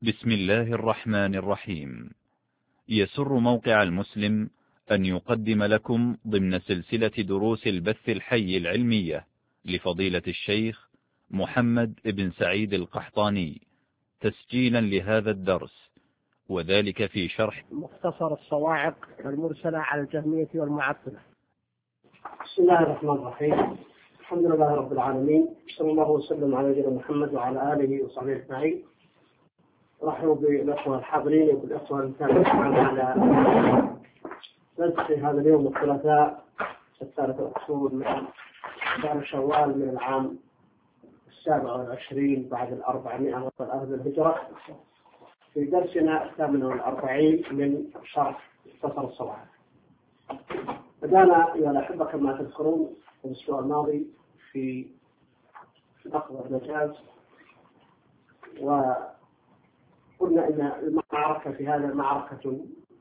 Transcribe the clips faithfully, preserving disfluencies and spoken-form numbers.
بسم الله الرحمن الرحيم. يسر موقع المسلم أن يقدم لكم ضمن سلسلة دروس البث الحي العلمية لفضيلة الشيخ محمد بن سعيد القحطاني تسجيلا لهذا الدرس، وذلك في شرح مختصر الصواعق المرسلة على الجهمية والمعطلة. بسم الله الرحمن الرحيم. الحمد لله رب العالمين، صلى الله وسلم على نبينا محمد وعلى آله وصحبه أجمعين. رحبوا بالأخوة الحاضرين وبالأخوة المتابعين على درس هذا اليوم الثلاثاء الثالث أكتوبر من شهر شوال من العام السابع والعشرين بعد الأربعمائة والأرض الهجرة، في درسنا الثامن والأربعين من شرح مختصر الصواعق. بدأنا أيها الأحبة كما تذكرون في الأسبوع الماضي في لفظ المجاز، وقلنا أن المعركة في هذا معركة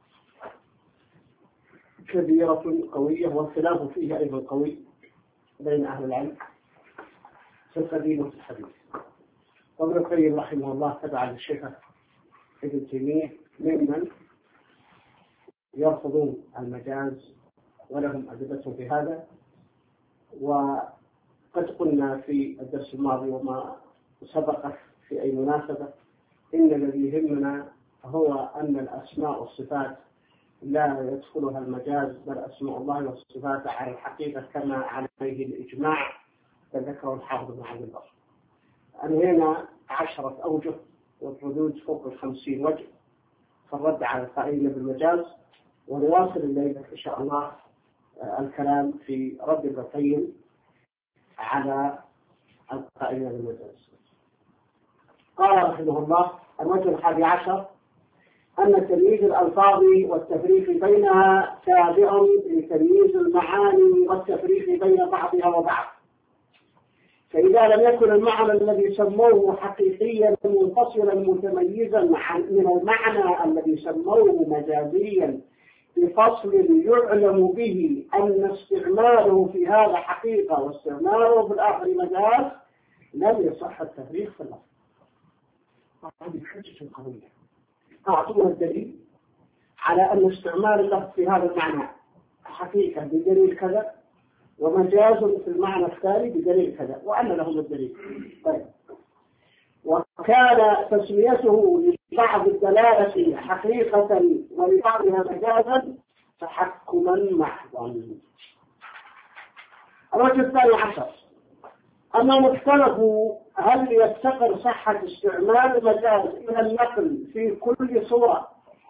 كبيرة قوية، والخلاف فيها أيضا قوي بين أهل العلم في القديم وفي الحديث. وابن القيم رحمه الله تبع للشيخ ابن تيمية ممن يرفضون المجاز ولهم أدلتهم في هذا. وقد قلنا في الدرس الماضي وما سبق في أي مناسبة إن الذي يهمنا هو أن الأسماء والصفات لا يدخلها المجاز، بل أسماء الله والصفات على الحقيقة كما عليه الإجماع فذكره الحافظ بن عبد البر. أنهينا عشرة أوجه والردود فوق الخمسين وجه في الرد على القائلين بالمجاز، ونواصل الليلة إن شاء الله الكلام في رد ابن القيم على القائلين بالمجاز. قال رحمه الله: الوجه الحادي عشر أن تمييز الألفاظ والتفريق بينها تابع لتمييز المعاني والتفريق بين بعضها وبعض، فإذا لم يكن المعنى الذي سموه حقيقيا منفصلا متميزا من المعنى الذي سموه مجازيا بفصل يعلم به أن استعماله في هذا حقيقة واستعماله في الآخر مجاز، لم يصح التفريق في اللفظ. هذه حجة قوية. أعطونا الدليل على أن استعمال اللفظ في هذا المعنى حقيقة بدليل كذا، ومجاز في المعنى الثاني بدليل كذا، وأن لهم الدليل. طيب. وكان تسميته لبعض الدلالة حقيقة ولبعضها مجازا تحكما محضا. الوجه الثاني عشر أنهم اختلفوا هل يفتقر صحة استعمال المجاز إلى النقل في كل صورة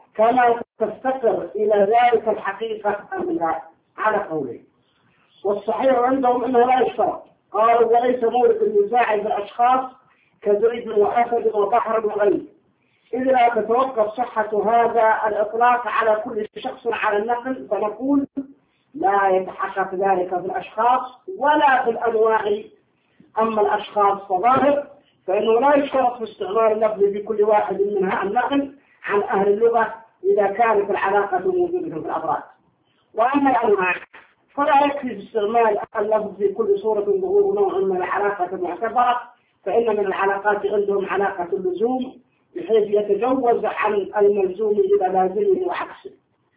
كما تفتقر إلى ذلك الحقيقة أم لا، على قولين. والصحيح عندهم أنه لا يشترط. قالوا: وليس مورد النزاع بالأشخاص كزيد وأسد وبحر وغيره، إذ لا تتوقف صحة هذا الإطلاق على كل شخص على النقل، فنقول لا يتحقق ذلك في الأشخاص ولا في الأنواع. أما الأشخاص فظاهر فإنه لا يشترط في استعمال اللفظ بكل واحد منها النقل عن أهل اللغة إذا كانت العلاقة موجودة في الأفراد. وأما الأنواع فلا يكفي في استعمال اللفظ في كل صورة ظهور نوع من العلاقة المعتبرة، فإن من العلاقات عندهم علاقة اللزوم بحيث يتجوز عن الملزوم إلى لازمه وعكسه،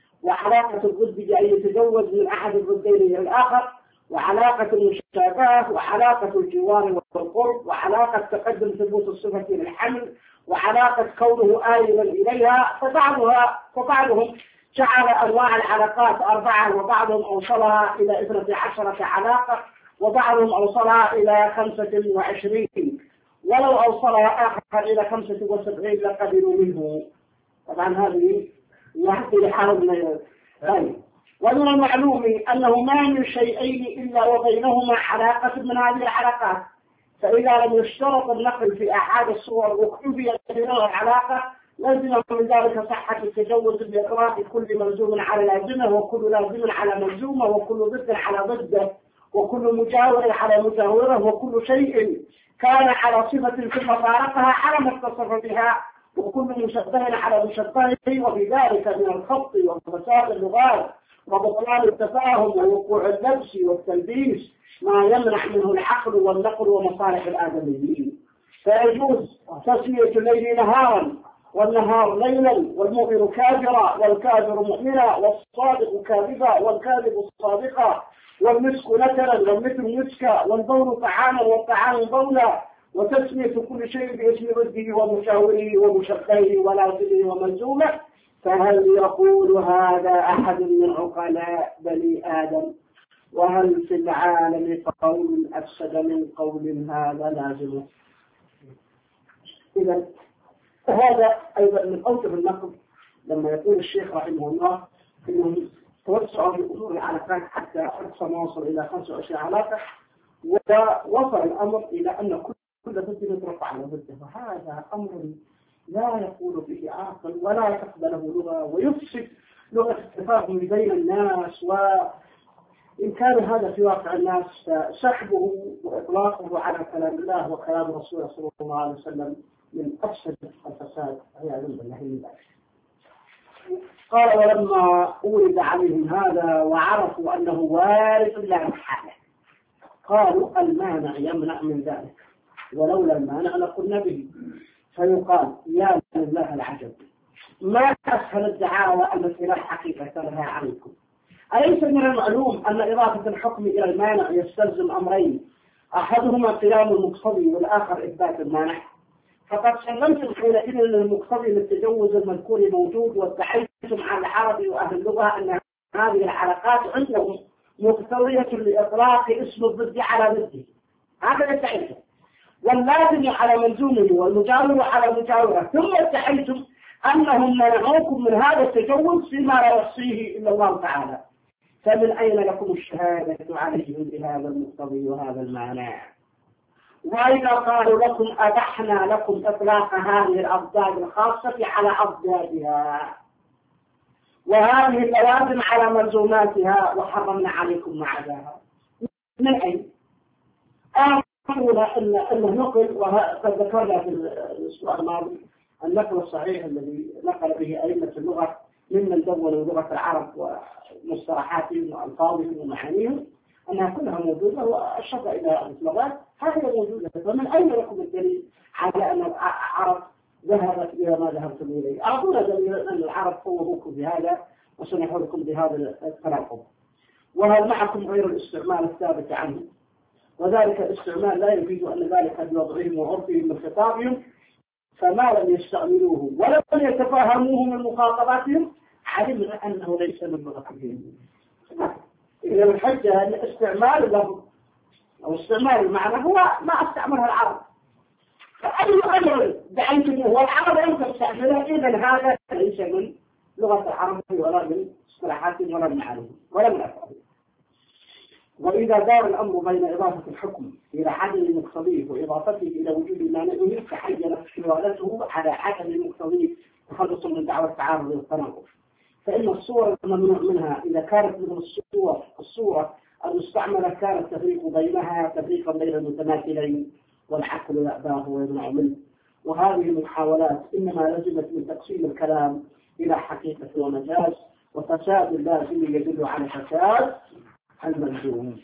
وعلاقة الضد بأن يتجوز من أحد الضدين إلى الآخر، وعلاقة المشابهة، وعلاقة الجوار والقرب، وعلاقة تقدم ثبوت الصفة للحمل، وعلاقة كونه آيلا إليها. فبعضها فبعضهم جعل أنواع العلاقات أربعة، وبعضهم أوصلها إلى اثنتي عشرة علاقة، وبعضهم أوصلها إلى خمسة وعشرين، ولو أوصلها آخر إلى خمسة وسبعين لقبلوا منه. طبعا هذه يحكي لحالنا ثاني. ومن المعلوم أنه ما من شيئين إلا وبينهما علاقة من هذه العلاقات، فإذا لم يشترط النقل في أحد الصور وكفي بنوع العلاقة لازم من ذلك صحة التجوز بإقراء كل ملزوم على لازمه، وكل لازم على ملزومه، وكل ضد على ضده، وكل مجاور على مجاوره، وكل شيء كان على صفة ثم فارقها على ما اتصف بها، وكل مشبه على مشبهه. وبذلك من الخط وفساد اللغات وبطلان التفاهم ووقوع اللبس والتلبيس ما يمنع منه العقل والنقل ومصالح الآدميين. فيجوز تسمية الليل نهارا والنهار ليلا والمؤمن كافرا والكافر مؤمنا والصادق كاذبا والكاذب صادقا والمسك نترا والمثل مسكا والبول طعاما والطعام بولا وتسمية كل شيء باسم ضده ومشاوره ومشبهه ولازمه وملزومه. فهل يقول هذا أحد من عقلاء بني آدم؟ وهل في العالم قول أفسد من قول هذا لازمه؟ إذا هذا أيضا من أوجه النقد لما يقول الشيخ رحمه الله إنهم توسعوا في أصول العلاقات حتى أقصى ما وصل إلى خمسة وعشرين علاقة، ووصل الأمر إلى أن كل ضد يطرق على ضده، وهذا أمر لا يقول به عاقل ولا تقبله لغة، ويفسد لغة التفاهم بين الناس. وإن كان هذا في واقع الناس سحبه وإطلاقه على كلام الله وكلام رسوله صلى الله عليه وسلم من أفسد الفساد عياذا بالله من ذلك. قال ولما أورد عليهم هذا وعرفوا أنه وارد لا محالة قالوا المانع يمنع من ذلك، ولولا المانع لقلنا به. فيقال يا لله العجب، ما أسهل الدعاوى التي لا حقيقة لها عليكم. أليس من المعلوم أن إضافة الحكم إلى المانع يستلزم أمرين، أحدهما قيام المقتضي والآخر إثبات المانع؟ فقد سلمتم حينئذ المقتضي للتجوز المذكور موجود، وادعيتم على العرب وأهل اللغة أن هذه العلاقات عندهم مقتضية لإطلاق اسم الضد على ضده، هذا ادعيتم، واللازم على ملزومه والمجاور على مجاوره، ثم ادعيتم أنهم منعوكم من هذا التجوز فيما لا يحصيه إلا الله تعالى. فمن أين لكم الشهادة عليهم بهذا المقتضي وهذا المعنى؟ وإذا قالوا لكم أبحنا لكم إطلاق هذه الأضداد الخاصة على أضدادها وهذه اللوازم على ملزوماتها وحرمنا عليكم معداها، من أين؟ أقول إن إنه نقل، وقد ذكرنا في الأسبوع الماضي النقل الصحيح الذي نقل به أئمة اللغة ممن دونوا لغة العرب ومصطلحاتهم وألفاظهم ومعانيهم أنها كلها موجودة، وأشرت إلى الإطلاقات هذه موجودة. فمن أين لكم الدليل على أن العرب ذهبت إلى ما ذهبتم إليه؟ أعطونا دليل أن العرب قوموكم بهذا وسمحوا لكم بهذا التناقض. وهل معكم غير الاستعمال الثابت عنه؟ وذلك الاستعمال لا يفيد أن ذلك بوضعهم وعرفهم من خطابهم، فما لم يستعملوه ولم يتفاهموه من مخاطباتهم علمنا أنه ليس من لغتهم. إذا الحجة أن استعمال اللفظ أو استعمال المعنى هو ما استعملها العرب، فأي أمر دعيتموه والعرب يمكن تستعملها، إذا هذا ليس من لغة العرب ولا من اصطلاحاتهم ولا من معانيهم ولا من أفعالهم. وإذا دار الأمر بين إضافة الحكم إلى عدم المقتضيه وإضافته إلى وجود مانعه تحينت استدلالته على عدم المقتضيه تخلص من دعوى التعارض والتناقض. فإن الصور الممنوع منها إذا كانت من الصور الصورة المستعملة كان التفريق بينها تفريقا بين المتماثلين والعقل يأباه ويمنع منه. وهذه المحاولات إنما لزمت من تقسيم الكلام إلى حقيقة ومجاز، وفساد لازم يدل على فساد الملزوم.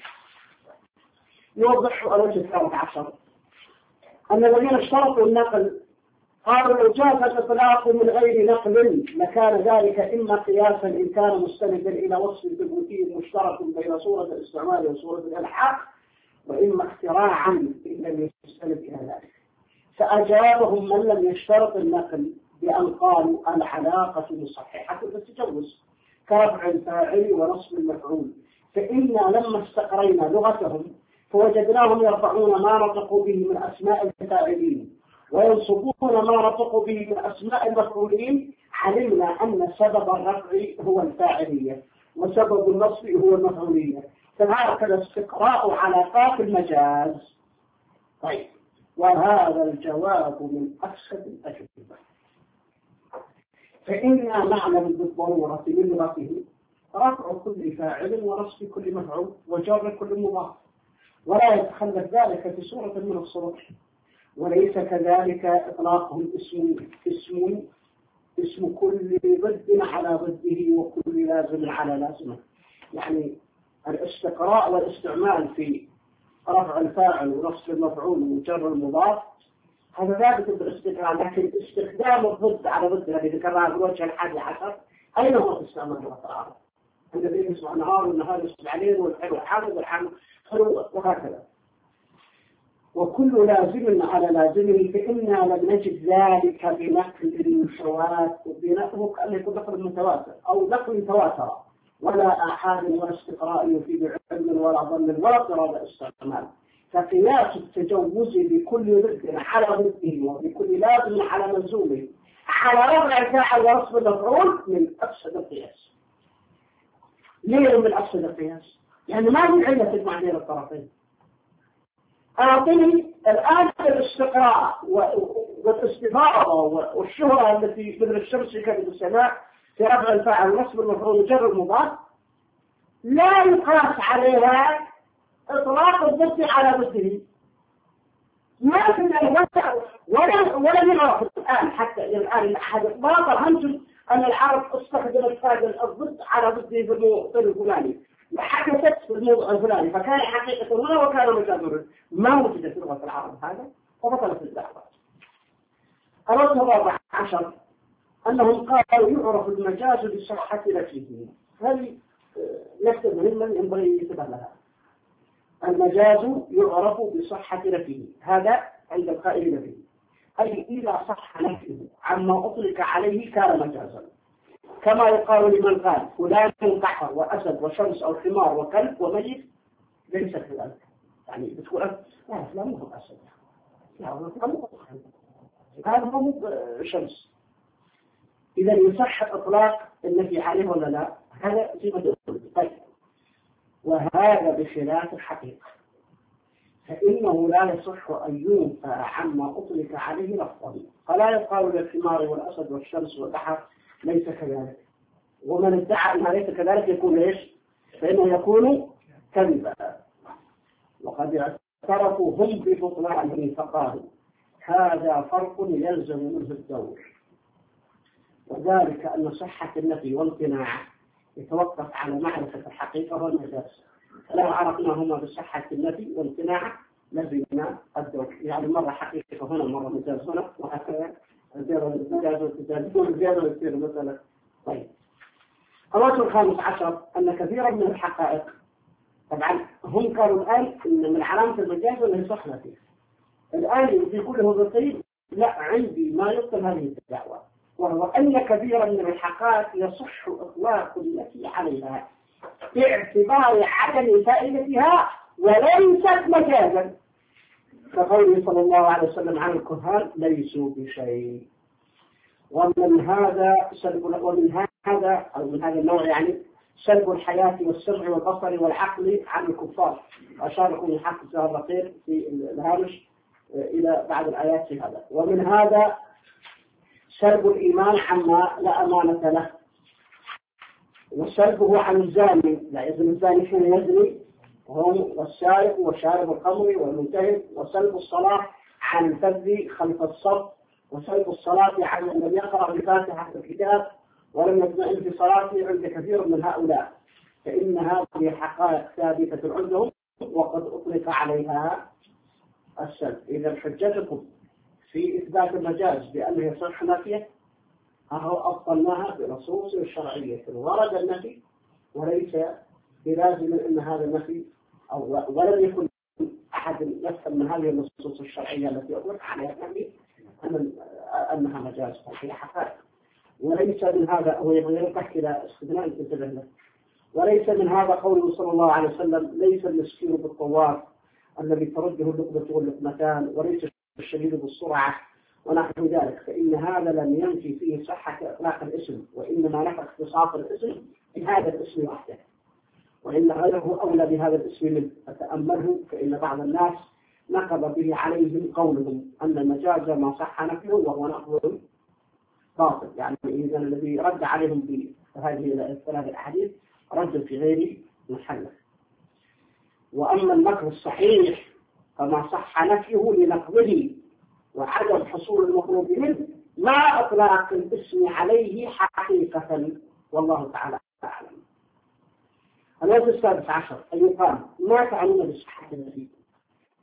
يوضح الوجه الثالث عشر أن الذين اشترطوا النقل قالوا لو جاز الإطلاق من غير نقل لكان ذلك إما قياسا إن كان مستندا إلى وصف ثبوتي مشترك بين صورة الاستعمال وصورة الإلحاق، وإما اختراعا إن لم يستند إلى ذلك. فأجابهم من لم يشترط النقل بأن قالوا العلاقة مصححة بالتجوز كرفع الفاعل ونصب المفعول، فإنا لما استقرينا لغتهم فوجدناهم يرفعون ما نطقوا به من أسماء الفاعلين وينصبون ما نطقوا به من أسماء المفعولين، علمنا أن سبب الرفع هو الفاعلية وسبب النصب هو المفعولية، فهكذا استقراء علاقات المجاز. طيب، وهذا الجواب من أفسد الأجوبة، فإنا نعلم بالضرورة من لغته رفع كل فاعل ونصب كل مفعول وجر كل مضاف، ولا يتخلف ذلك في صورة من الصور، وليس كذلك إطلاقهم اسم اسم اسم كل ضد على ضده وكل لازم على لازمه. يعني الاستقراء والاستعمال في رفع الفاعل ونصب المفعول وجر المضاف هذا ثابت بالاستقرار، لكن استخدام الضد على ضد الذي ذكرناه في الوجه الحادي عشر أين هو استعمال الأطراف؟ الذي يسمع النهار والنهار يسمع عليه والحلو حامض والحامض حلو وهكذا. وكل لازم على لازمه فإنا لم نجد ذلك بنقل المشوات وبنقله كأنه يكون نقل متواتر أو نقل تواتر ولا آحاد ولا استقراء يفيد علم ولا ظن ولا اضطراب استعمال. فقياس التجوز بكل ضد على ضده وبكل لازم على ملزومه على رفع الفاعل ورصب المفعول من أفسد القياس. ليه من أفسد القياس؟ يعني ما في علة تجمع بين الطرفين. أعطني الآن الاستقراء والاستفاضة والشهرة التي مثل الشمس في كبد السماء في رفع الفاعل ونصب المفعول وجر المضاف لا يقاس عليها إطلاق الضد على ضده. ما في ولا ولا يعرف الآن حتى الآن أحد باطل همجد أن العرب استخدمت هذا الضد على ضده في الموضوع الفلاني وحدثت في الموضوع الفلاني فكان حقيقة هنا وكان مجازا. ما وجدت في لغة العرب هذا وبطلت الدعوة. الوجه الرابع عشر أنهم قالوا يعرف المجاز بصحة نفسه. هذه نكتة مهمة ينبغي ينتبه لها. المجاز يعرف بصحة نفسه، هذا عند القائلين به، أي إذا صح نفسه عما أطلق عليه كان مجازا. كما يقال لمن قال فلان بحر وأسد وشمس أو حمار وكلب وميت ليس كذلك. يعني بتقول لا فلان مو أسد، لا فلان مو هذا مو شمس. إذا يصح إطلاق النفي عليه ولا لا؟ هذا زي ما تقول. طيب وهذا بخلاف الحقيقة، فإنه لا يصح أن ينفى عما أطلق عليه لفظا. فلا يقال للحمار والأسد والشمس والبحر ليس كذلك، ومن ادعى أنها ليس كذلك يكون إيش؟ فإنه يكون كذبا. وقد اعترفوا هم ببطلانه فقالوا هذا فرق يلزم منه الدور، وذلك أن صحة النفي والقناع يتوقف على معرفة الحقيقة والمجاز. فلو عرفناهما بصحة النفي والقناع لزمنا الدور، يعني مرة حقيقة هنا مرة مجاز هنا وهكذا زيادة المجاز والمجاز زيادة والسير مثلا. طيب الوجه الخامس عشر أن كثيرا من الحقائق، طبعا هم قالوا الآن إن من علامة المجاز أنه يصح نفيه. الآن في كله بالطيب لا عندي ما يبطل هذه الدعوة، وهو أن كثيرا من الحقائق يصح إطلاق النفي عليها باعتبار عدم فائدتها وليست مجازا، كقوله صلى الله عليه وسلم عن الكهان ليسوا بشيء. ومن هذا سلب ومن هذا أو من هذا النوع يعني سلب الحياة والسمع والبصر والعقل عن الكفار. أشار لكم الحق الزهر الأخير في الهامش إلى بعض الآيات في هذا. ومن هذا سلب الإيمان عما لا أمانة له، وسلبه عن الزاني لا يزني الزاني حين يزني هم والسارق وشارب الخمر والمنتهب، وسلب الصلاة عن الفذ خلف الصف، وسلب الصلاة عن من يقرأ بفاتحة الكتاب ولم يطمئن في صلاته عند كثير من هؤلاء، فإن هذه حقائق ثابتة عندهم وقد أطلق عليها السلب. إذا حجتكم في إثبات المجاز بأنه يصح نفيه أهو أبطلناها بنصوص شرعية ورد النفي وليس بلازم أن هذا النفي أو ولم يكن أحد يفهم من هذه النصوص الشرعية التي أطلق عليها النفي أن أنها مجاز، هي حقائق. وليس من هذا هو يبغى تحكي إلى استثناء انتبه له. وليس من هذا قوله صلى الله عليه وسلم ليس المسكين بالطواف الذي ترده اللقمة واللقمتان، وليس الشديد بالسرعة ونحو ذلك، فإن هذا لم ينفي فيه صحة إطلاق الاسم، وإنما نفى اختصاص الاسم بهذا الاسم وحده، وإن غيره أولى بهذا الاسم منه. فتأمله فإن بعض الناس نقض به عليهم قولهم أن المجاز ما صح نفيه وهو نقض باطل، يعني إذا الذي رد عليهم بهذه الثلاث الأحاديث رد في غير محله. وأما النقض الصحيح فما صح نفيه لنقضه وعدم حصول المطلوب منه مع إطلاق الاسم عليه حقيقة، والله تعالى أعلم. الوجه السادس عشر أن يقال ما تعنون بصحة النفي؟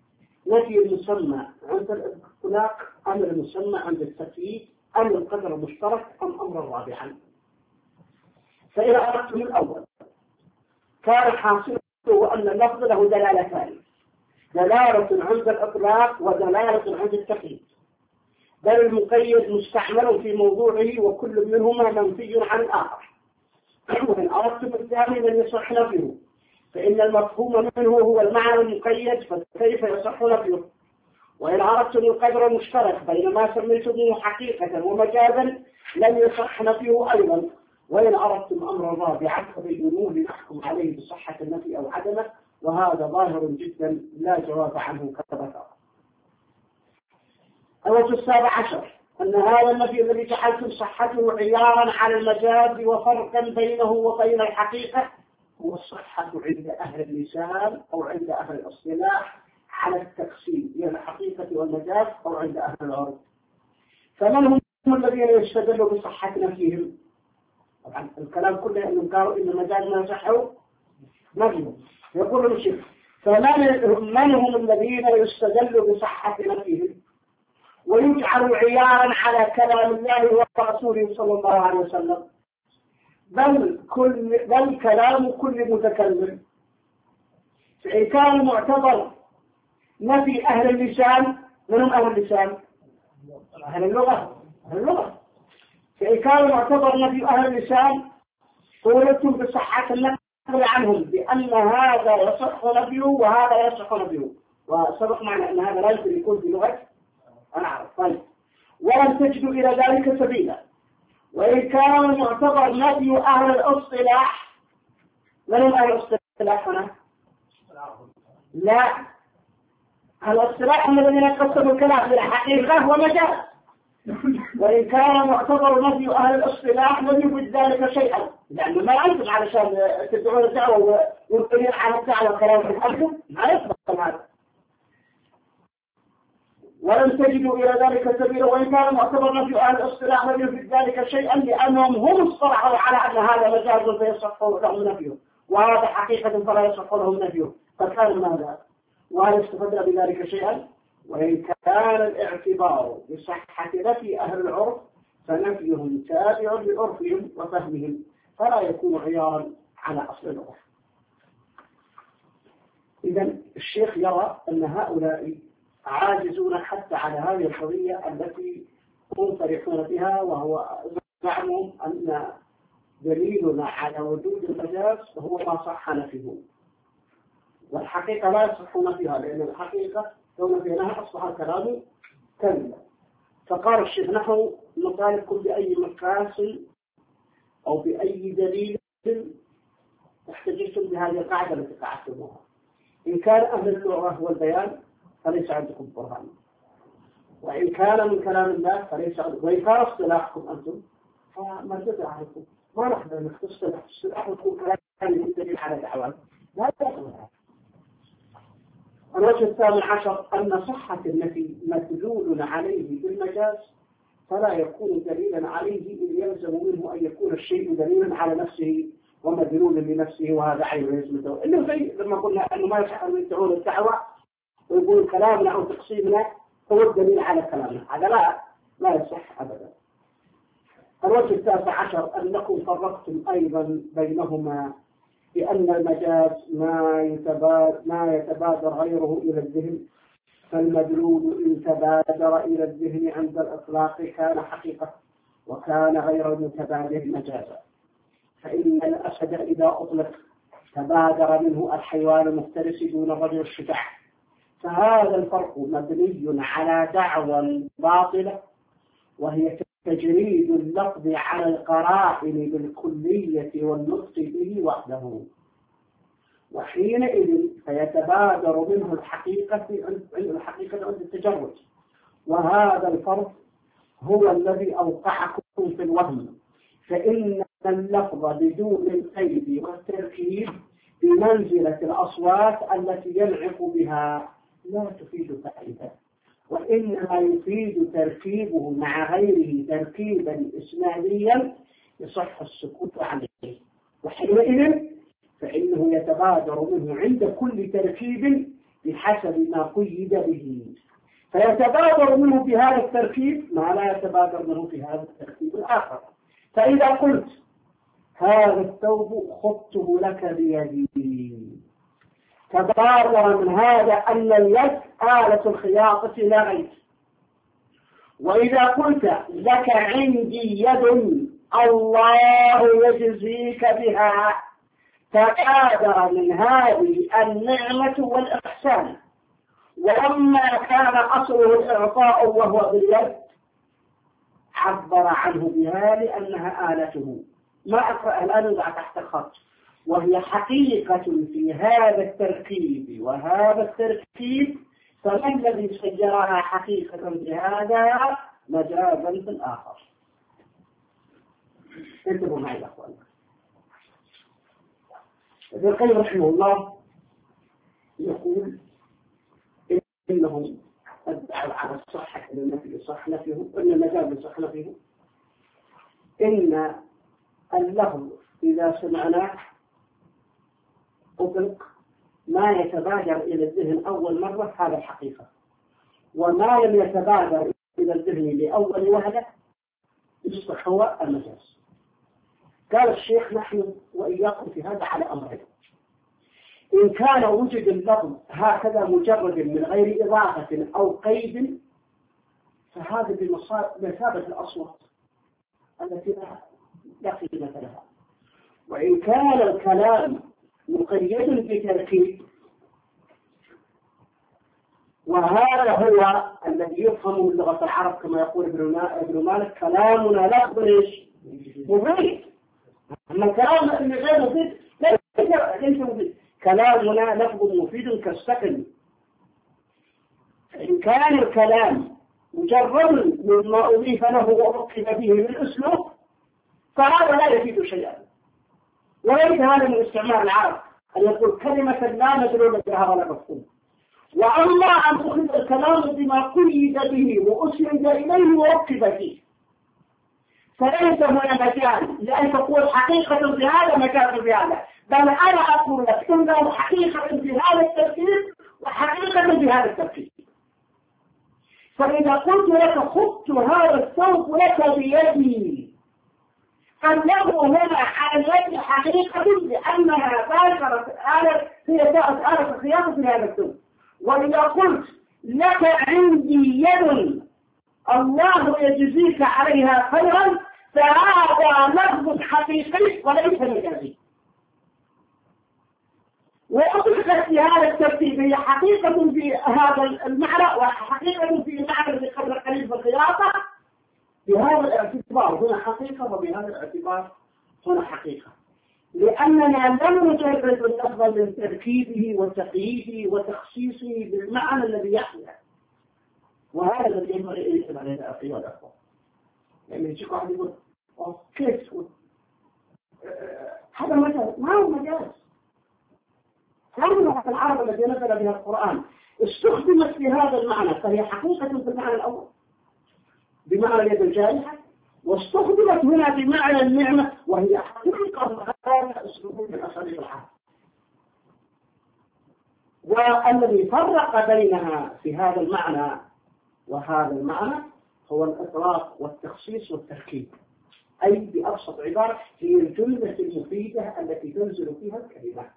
نفي المسمى عند الإطلاق أم المسمى عند التقييد أم القدر المشترك أم أمرا رابعا؟ فإذا أردتم الأول كان حاصله أن اللفظ له دلالتان، دلالة عند الإطلاق ودلالة عند التقييد، بل المقيد مستعمل في موضوعه وكل منهما منفي عن الآخر. وإن أردتم الثاني لن يصح نفيه، فإن المفهوم منه هو المعنى المقيد، فكيف يصح نفيه؟ وإن أردتم القدر المشترك بين ما سميتموه حقيقة ومجازا لن يصح نفيه أيضا. وإن أردتم أمرا رابعا فبينوه لنحكم عليه بصحة النفي أو عدمه، وهذا ظاهر جدا لا جواب عنه كما ذكر. الوجه السابع عشر أن هذا النفي الذي جعلتم صحته عيارا على المجاز وفرقا بينه وبين الحقيقة هو الصحة عند أهل اللسان أو عند أهل الاصطلاح على التقسيم بين الحقيقة والمجاز أو عند أهل العرف. فمن هم الذين يستدلوا بصحة نفيهم؟ طبعا الكلام كله أنهم قالوا إن المجاز ما يصحوا نفيهم. يقول الشيخ فمن هم الذين يستدلوا بصحة نفيهم ويجعل عيارا على كلام الله ورسوله صلى الله عليه وسلم، بل كل بل كلام كل متكلم، فإن كان معتبر نفي أهل اللسان. من هم أهل اللسان؟ أهل اللغة. أهل اللغة فإن كان معتبر نفي أهل اللسان قولتم بصحة النقل عنهم بأن هذا يصح نفيه وهذا يصح نفيه، وسبق معنا أن هذا لا يمكن يكون في لغة أنا أعرف. طيب ولم تجدوا إلى ذلك سبيلا. وإن كان معتبر نفي أهل الاصطلاح. من هم أهل الاصطلاح هنا؟ لا، أهل الاصطلاح هم الذين قسموا الكلام إلى حقيقة ومجاز. وإن كان معتبر نفي أهل الاصطلاح لم يفيد ذلك شيئا، لأنه ما أنتم علشان تدعون الدعوة ويمكنين على الدعوة كلام أنتم ما يصدق هذا. ولم تجدوا إلى ذلك سبيلا. وإن كان معتبر نفي أهل الاصطلاح لم يفيد ذلك شيئا، لأنهم هم اصطلحوا على أن هذا مجاز فيصح لهم نفيه وهذا حقيقة فلا يصح لهم نفيه، فكان ماذا؟ وهل استفدنا بذلك شيئا؟ وإن كان الاعتبار بصحة نفي أهل العرف فنفيهم تابع لعرفهم وفهمهم فلا يكون عيارا على أصل العرف. إذن الشيخ يرى أن هؤلاء عاجزون حتى على هذه القضية التي هم فرحون بها، وهو زعمهم أن دليلنا على وجود المجاز هو ما صح نفيه، والحقيقة لا يصح نفيها، لأن الحقيقة لو نفيناها أصبح الكلام كذبا. فقال الشيخ نحن نطالبكم بأي مقاس أو بأي دليل احتجتم بهذه القاعدة التي قعدتموها. إن كان أهل اللغة والبيان فليس عندكم برهان، وإن كان من كلام الله فليس عندكم، وإن كان اصطلاحكم أنتم فما جزء عليكم، ما نحن نختص الاصطلاح ويكون كلام يدل على دعوات لا تقول. الوجه الثامن عشر أن صحة النفي مدلول عليه بالمجاز فلا يكون دليلا عليه إذ يلزم منه أن يكون الشيء دليلا على نفسه ومدلولا لنفسه، وهذا عين يثبته. إنه زي لما قلنا أنه ما يصح أن يدعون الدعوة ويقول كلامنا أو تقسيمنا هو الدليل على كلامنا، هذا لا لا يصح أبدا. الوجه التاسع عشر أنكم فرقتم أيضا بينهما بأن المجاز ما يتبادر, ما يتبادر غيره إلى الذهن، فالمدلول إن تبادر إلى الذهن عند الإطلاق كان حقيقة، وكان غير المتبادر مجازا. فإن الأسد إذا أطلق تبادر منه الحيوان المفترس دون الرجل الشجاع، فهذا الفرق مبني على دعوى باطلة، وهي تجريد اللفظ على القرائن بالكلية والنطق به وحده، وحينئذ فيتبادر منه الحقيقة عند الحقيقة عند التجرد. وهذا الفرق هو الذي أوقعكم في الوهم، فإن اللفظ بدون القيد والتركيب بمنزلة الأصوات التي ينعق بها لا تفيد فائدة، وإنما يفيد تركيبه مع غيره تركيبا إسناديا يصح السكوت عليه، وحينئذ فإنه يتبادر منه عند كل تركيب بحسب ما قيد به، فيتبادر منه في هذا التركيب ما لا يتبادر منه في هذا التركيب الآخر. فإذا قلت هذا الثوب خضته لك بيدي، تبادر من هذا أن اليد آلة الخياطة لا غير. وإذا قلت لك عندي يد الله يجزيك بها، تبادر من هذه النعمة والإحسان. ولما كان أصله الإعطاء وهو باليد عبر عنه بها لأنها آلته. ما أقرأ الآن يضع تحت الخط، وهي حقيقة في هذا التركيب وهذا التركيب، فما الذي سجرها حقيقة بهذا مجازا في الآخر. انتبهوا معي يا أخوان. ابن القيم رحمه الله يقول إنهم ادعوا على الصحة إن النفي صح نفيه، إن المجاز صح نفيه، إن اللفظ إذا سمعناه أطلق ما يتبادر إلى الذهن أول مرة، هذا الحقيقة. وما لم يتبادر إلى الذهن لأول وهلة يصبح هو المجاز. قال الشيخ نحن وإياكم في هذا على أمرين: إن كان وجد اللفظ هكذا مجرد من غير إضافة أو قيد فهذا بمثابة الأصوات التي لا قيمة لها. وإن كان الكلام مقيد بتركيب، وهذا هو الذي يفهم من لغة العرب كما يقول ابن مالك: كلامنا لفظ مفيد. أما الكلام اللي غير مفيد ليس مفيد. كلامنا لفظ مفيد كالسكن. إن كان الكلام مجرد مما أضيف له وركب به من أسلوب فهذا لا يفيد شيئا. وليس هذا من استعمال العرب أن يقول كلمة لا مدلولة لها ولا مفهوم. وأما أن تخرج الكلام بما قيد به وأسند إليه وركب فيه فليس هنا مجال لأن تقول حقيقة في هذا مجال في هذا، بل أنا أقول لك إنه حقيقة في هذا التركيب وحقيقة في هذا التركيب. فإذا قلت لك خضت هذا الثوب لك بيدي، فالله هنا على اليد حقيقة لأنها باشرت آلة هي آلة الخياطة في هذا الثوب. وإذا قلت لك عندي يد الله يجزيك عليها خيرا فهذا لفظ حقيقي وليس مجازي. وأطلقت في هذا الترتيب هي حقيقة في هذا المعنى وحقيقة في المعنى الذي قبل قليل في الخياطة. بهذا الاعتبار هنا حقيقة وبهذا الاعتبار هنا حقيقة، لأننا لم نجرد اللفظ من تركيبه وتقييده وتخصيصه بالمعنى الذي يحمل. وهذا الذي ينبغي أن يجب علينا أيها الأخوة. يعني يجيك واحد يقول كيف تقول هذا مجاز؟ ما هو مجاز. هذه لغة العرب التي نزل بها القرآن استخدمت في هذا المعنى، فهي حقيقة في المعنى الأول بمعنى اليد الجارحة، واستخدمت هنا بمعنى النعمة وهي حقيقة هذا أسلوب من أساليب العرب. والذي فرق بينها في هذا المعنى وهذا المعنى هو الإطلاق والتخصيص والتركيب، أي بأبسط عبارة هي الجملة المفيدة التي تنزل فيها الكلمات.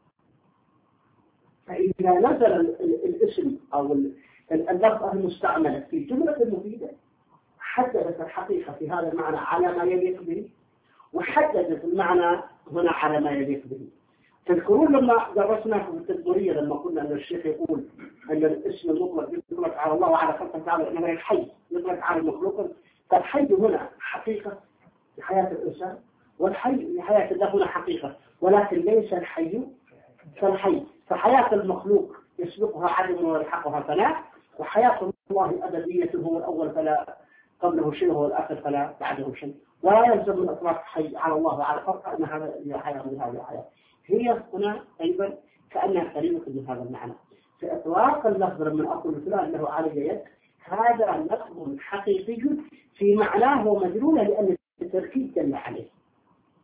فإذا نزل الاسم أو اللفظ المستعملة في الجملة المفيدة حددت الحقيقة في هذا المعنى على ما يليق به، وحددت المعنى هنا على ما يليق به. تذكرون لما درسنا في التدبيرية لما قلنا أن الشيخ يقول أن الاسم المطلق يطلق على الله وعلى خلقه تعالى إنما الحي يطلق على المخلوق، فالحي هنا حقيقة في حياة الإنسان والحي في حياة الله هنا حقيقة، ولكن ليس الحي كالحي. فحياة المخلوق يسبقها عدم ويلحقها فلا، وحياة الله أبديته هو الأول فلا قبله شيء وهو الآخر فلا بعده شيء. ولا يلزم من إطلاق حي على الله وعلى خلقه أن هذا هي حياة من هذه الحياة. هي هنا أيضا كأنها كلمة من هذا المعنى. في إطلاق اللفظ لما أقول فلان له علي يد هذا لفظ حقيقي في معناه ومدلوله لأن التركيب دل عليه.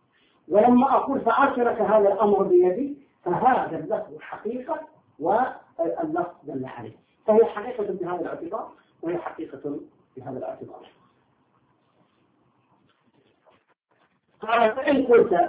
ولما أقول فعلت لك هذا الأمر بيدي فهذا اللفظ حقيقة اللفظ دل عليه، فهي حقيقة بهذا الاعتبار وهي حقيقة بهذا الاعتبار. قال فإن قلت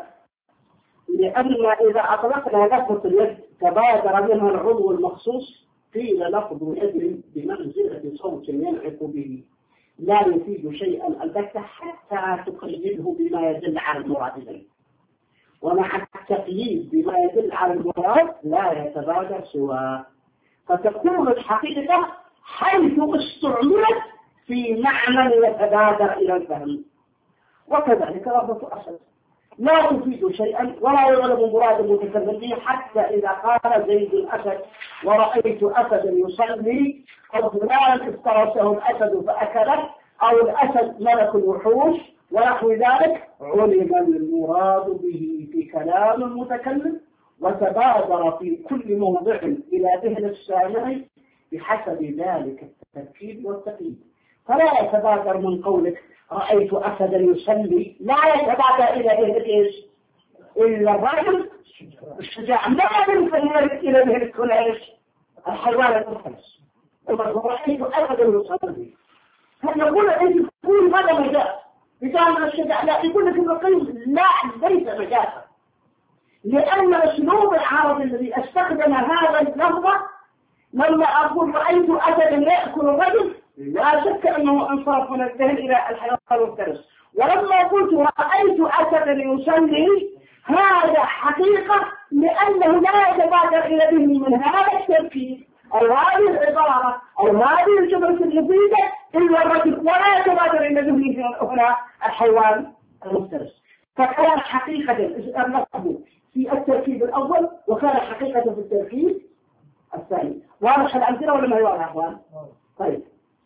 لأن إذا أطلقنا لفظة اليد تبادر منها العضو المخصوص، قيل لفظ يد بمنزلة صوت ينعق به لا يفيد شيئا البتة حتى تقيده بما يدل على المراد به، ومع التقييد بما يدل على المراد لا يتبادر سواه، فتكون الحقيقة حيث استعملت في معنى يتبادر إلى الفهم. وكذلك لفظة أسد لا تفيد شيئا ولا يعلم مراد المتكلم به، حتى إذا قال زيد الأسد ورأيت أسدا يصلي أو فلان افترسه الأسد فأكله أو الأسد ملك الوحوش ونحو ذلك، علم المراد به في كلام المتكلم وتبادر في كل موضع إلى ذهن السامع بحسب ذلك التركيب والتقييد. فلا يتبادر من قولك رأيت أسدا يصلي لا يتبادر إلى ذهنك إيش؟ إلا الرجل الشجاع، ما يمكن إلى ذهنك كل إيش؟ الحيوان المفترس. رأيت أسدا يصلي، فنقول أنت تقول هذا مجاز بتعمل الشجاع، لا يقول لك القيم لا ليس مجازا، لأن أسلوب العربي الذي استخدم هذا اللفظ لما أقول رأيت أسدا يأكل الرجل لا شك أنه انصرف من الذهن إلى الحيوان المفترس، ولما قلت رأيت أسدا يصلي هذا حقيقة لأنه لا يتبادر إلى ذهني من هذا التركيب أو هذه العبارة أو هذه الجملة المفيدة إلا الرجل، ولا يتبادر إلى ذهني هنا الحيوان المفترس. فكان حقيقة اللفظ في التركيب الأول وكان حقيقة في التركيب الثاني. واضح الأمثلة ولا ما يواضح أخوان؟ طيب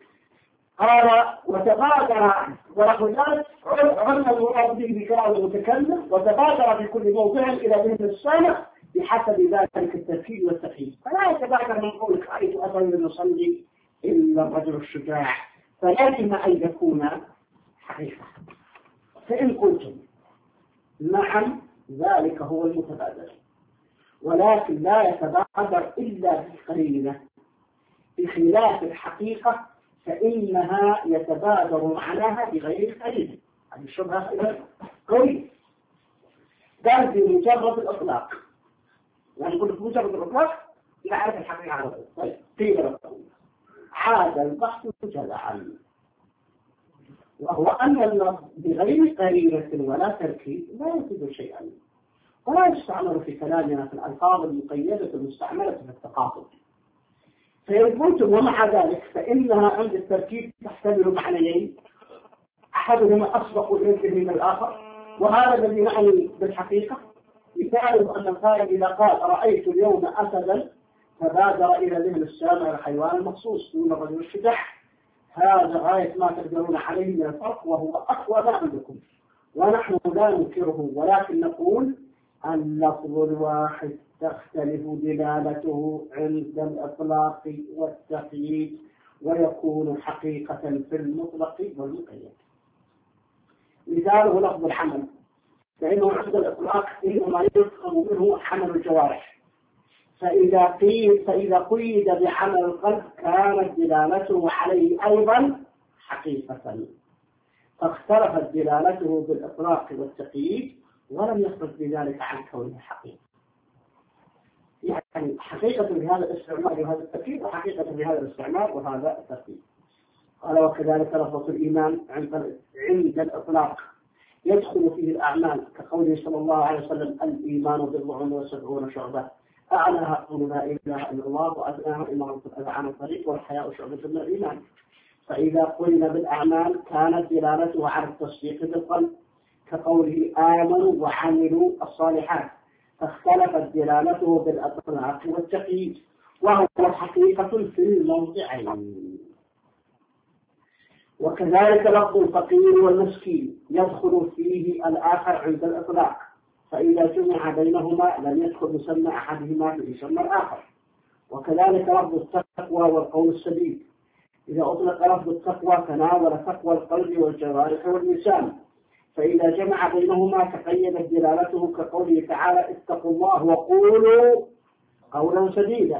قال وتبادر ونحو ذلك علم المراد به بكلام المتكلم وتبادر في كل موضع إلى ذهن السامع بحسب ذلك التركيب والتقييد، فلا يتبادر من قولك رأيت أسدا يصلي إلا الرجل الشجاع، فلازم أن يكون حقيقة. فإن قلتم نعم ذلك هو المتبادر، ولكن لا يتبادر إلا بقرينة، بخلاف الحقيقة فإنها يتبادر معناها بغير قرينة. هذه الشبهة إلى قوي قال بمجرد الإطلاق، يعني يقول لك مجرد الإطلاق يعرف الحقيقة على طول. طيب قيل لكم عاد البحث جزعا، وهو أن اللفظ بغير قرينة ولا تركيب لا يفيد شيئا ولا يستعمل في كلامنا في الألفاظ المقيدة المستعملة في التقاطب. فإن قلتم ومع ذلك فإنها عند التركيب تحتمل معنيين أحدهما أسبق الذهن من الآخر، وهذا الذي نعني بالحقيقة. مثال أن القائل إذا قال رأيت اليوم أسدا فبادر إلى ذهن السامع الحيوان المخصوص من الرجل الشجاع، هذا غاية ما تقدرون عليه من الفرق وهو أقوى ما عندكم، ونحن لا ننكره، ولكن نقول اللفظ الواحد تختلف دلالته عند الإطلاق والتقييد ويكون حقيقة في المطلق والمقيد. مثاله لفظ الحمل، فإنه عند الإطلاق إنما يفهم منه حمل الجوارح، فإذا قيد فإذا قيد بعمل القلب كانت دلالته عليه أيضا حقيقة، فاختلفت دلالته بالإطلاق والتقييد ولم يخرج بذلك عن كونه حقيقة. يعني حقيقة بهذا الاستعمال وهذا التقييد، وحقيقة بهذا الاستعمال وهذا التقييد. قال وكذلك لفظ الإيمان عند عند الإطلاق يدخل فيه الأعمال كقوله صلى الله عليه وسلم الإيمان بضع وسبعون شعبة، أعلاها قول لا إله إلا الله وأدناها إمارة الأذى عن الطريق والحياء شعبة من الإيمان. فإذا قلنا بالأعمال كانت دلالتها على التصديق بالقلب كقوله آمنوا وعملوا الصالحات، فاختلفت دلالته بالإطلاق والتقييد وهو حقيقة في الموضعين. وكذلك لفظ الفقير والمسكين يدخل فيه الآخر عند الإطلاق، فإذا جمع بينهما لم يدخل مسمى أحدهما في مسمى الآخر. وكذلك لفظ التقوى والقول السديد، إذا أطلق لفظ التقوى تناول تقوى القلب والجوارح واللسان، فإذا جمع بينهما تقيدت دلالته كقوله تعالى اتقوا الله وقولوا قولا سديدا،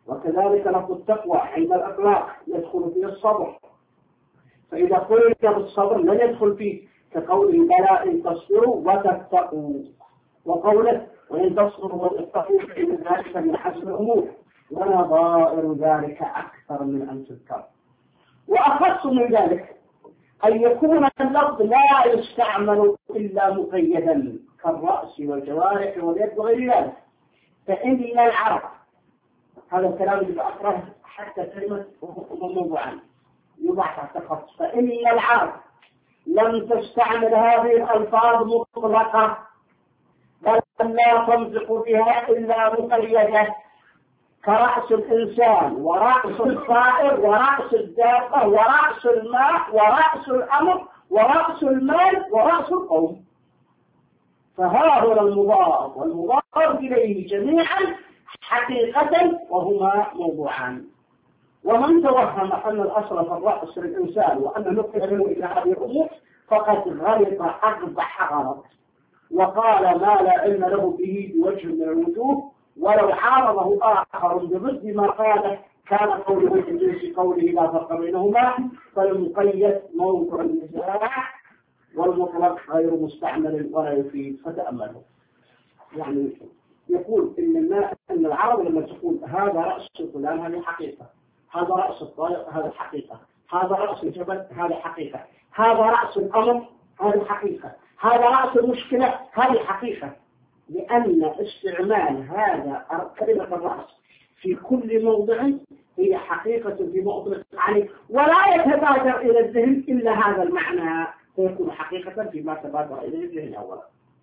وكذلك لفظ التقوى عند الإطلاق يدخل فيه الصبر، فإذا قيل بالصبر لن يدخل فيه، كقوله بلى إن تصبروا وتتقوا، وقوله وإن تصبروا وتتقوا فإن ذلك من حسن الأمور ونظائر ذلك أكثر من أن تذكر. وأخص من ذلك أن يكون اللفظ لا يستعمل إلا مقيدا كالرأس والجوارح واليد وغير ذلك، فإن العرب هذا الكلام اللي أقرأه حتى كلمة موضوعا يضع تحت خط، فإن العرب لم تستعمل هذه الألفاظ مطلقة بل لا تنطق بها إلا مقيدة كرأس الإنسان ورأس الطائر ورأس الدابة ورأس الماء ورأس الأمر ورأس المال ورأس القوم، فهذا المضاف والمضاف إليه جميعا حقيقة وهما موضوعان. ومن توهم أن الأصل في الرأس للإنسان وأن نقل إلى هذه الأمور فقد غلط أقبح غلط، وقال ما لا علم له به بوجه من الوجوه، ولو عارضه آخر بضد ما قاله كان قوله في جنس قوله لا فرق بينهما، فالمقيد موضع النزاع والمطلق غير مستعمل ولا يفيد، فتأمله. يعني يقول إن, إن العرب لما تقول هذا رأس فلان هذه حقيقة، هذا رأس الطائر هذا حقيقة، هذا رأس الجبل هذا حقيقة، هذا رأس الأمر هذه حقيقة، هذا رأس المشكلة هذه حقيقة، لأن استعمال هذا كلمة الرأس في كل موضع هي حقيقة في موضع عليه، ولا يتبادر إلى الذهن إلا هذا المعنى، فيكون حقيقة فيما تبادر إلى الذهن أولا.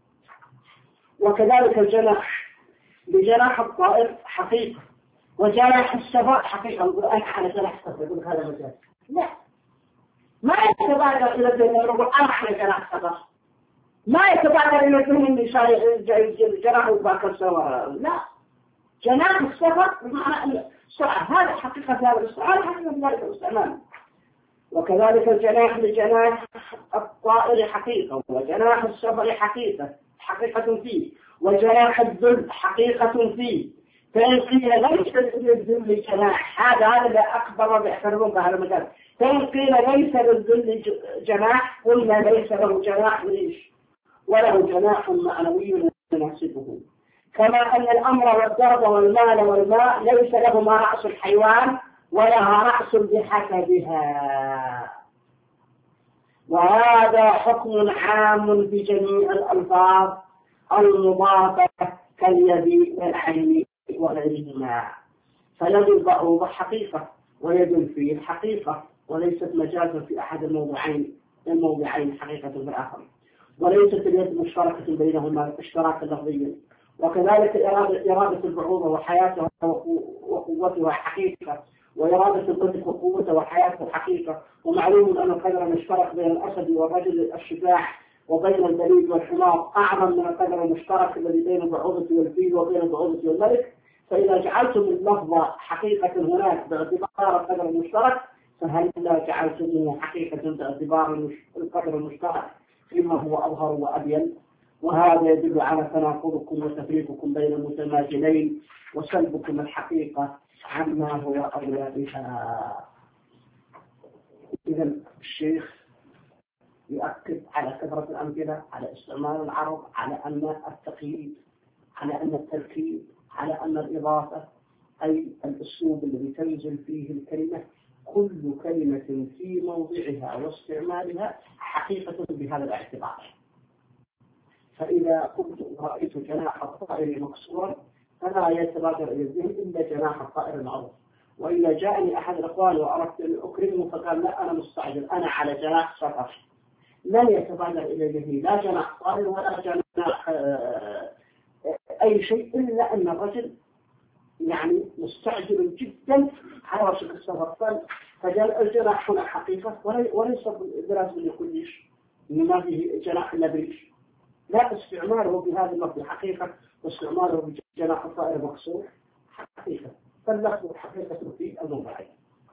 وكذلك الجناح، بجناح الطائر حقيقة، وجناح السفر حقيقة. يقول أنا على جناح السفر، يقول هذا مجال، لا، ما يتبادر إلى الذهن يقول أنا على جناح السفر، ما يتبادر إلى الذهن اللي جناح باكر سوا، لا، جناح السفر بمعنى هذا حقيقة هذا الاستعمال، حقيقة ذلك الاستعمال. وكذلك الجناح لجناح الطائر حقيقة، وجناح السفر حقيقة حقيقة فيه، وجناح الذل حقيقة فيه، فإن قيل ليس للذل جناح، هذا هذا أكبر بيعتبرون بهذا المجال، فإن قيل ليس للذل جناح قلنا ليس له جناح ليش، وله جناح معنوي يناسبه، كما أن الأمر والضرب والمال والماء ليس لهما رأس الحيوان ولها رأس بحسبها. وهذا حكم عام في جميع الألفاظ المضافة كاليد والعين وغيرهما، فيد البعوض حقيقة ويد الفيل حقيقة، وليست مجازا في أحد الموضعين الموضعين حقيقة في الآخر، وليست اليد مشتركة بينهما اشتراكا لفظيا. وكذلك إرادة البعوضة وحياتها وقوتها حقيقة، وإرادة الطفل وقوته وحياته حقيقة. ومعلوم أن القدر المشترك بين الأسد والرجل الشجاع وبين البليد والحمار أعظم من القدر المشترك الذي بين البعوضة والفيل وبين البعوضة والملك، فإذا جعلتم اللفظ حقيقة هناك باعتبار القدر المشترك، فهل لا جعلتموه حقيقة باعتبار القدر المشترك فيما هو أظهر وأبين؟ وهذا يدل على تناقضكم وتفريقكم بين المتماثلين وسلبكم الحقيقة عما هو أولى بها. إذا الشيخ يؤكد على كثرة الأمثلة على استعمال العرب، على أن التقييد، على أن التركيب، على أن الإضافة، أي الأسلوب الذي تنزل فيه الكلمة، كل كلمة في موضعها واستعمالها حقيقة بهذا الاعتبار. فإذا كنت رأيت جناح الطائر مكسورا فلا يتبادر إلى الذهن إلا جناح الطائر المعروف، وإذا جاءني أحد الأخوان وأردت أن أكرمه فقال لا أنا مستعجل أنا على جناح سفر، لن يتبادر إلى ذهني لا جناح طائر ولا جناح أي شيء، إلا أن الرجل يعني مستعجل جدا على وشك السفر، فالجناح هنا حقيقة وليس دراسة لكل شيء، ما فيه جناح إلا بريش، لا استعماله بهذا اللفظ حقيقة واستعماله بجناح الطائر مكسور حقيقة، فاللفظ حقيقة في الموضعين.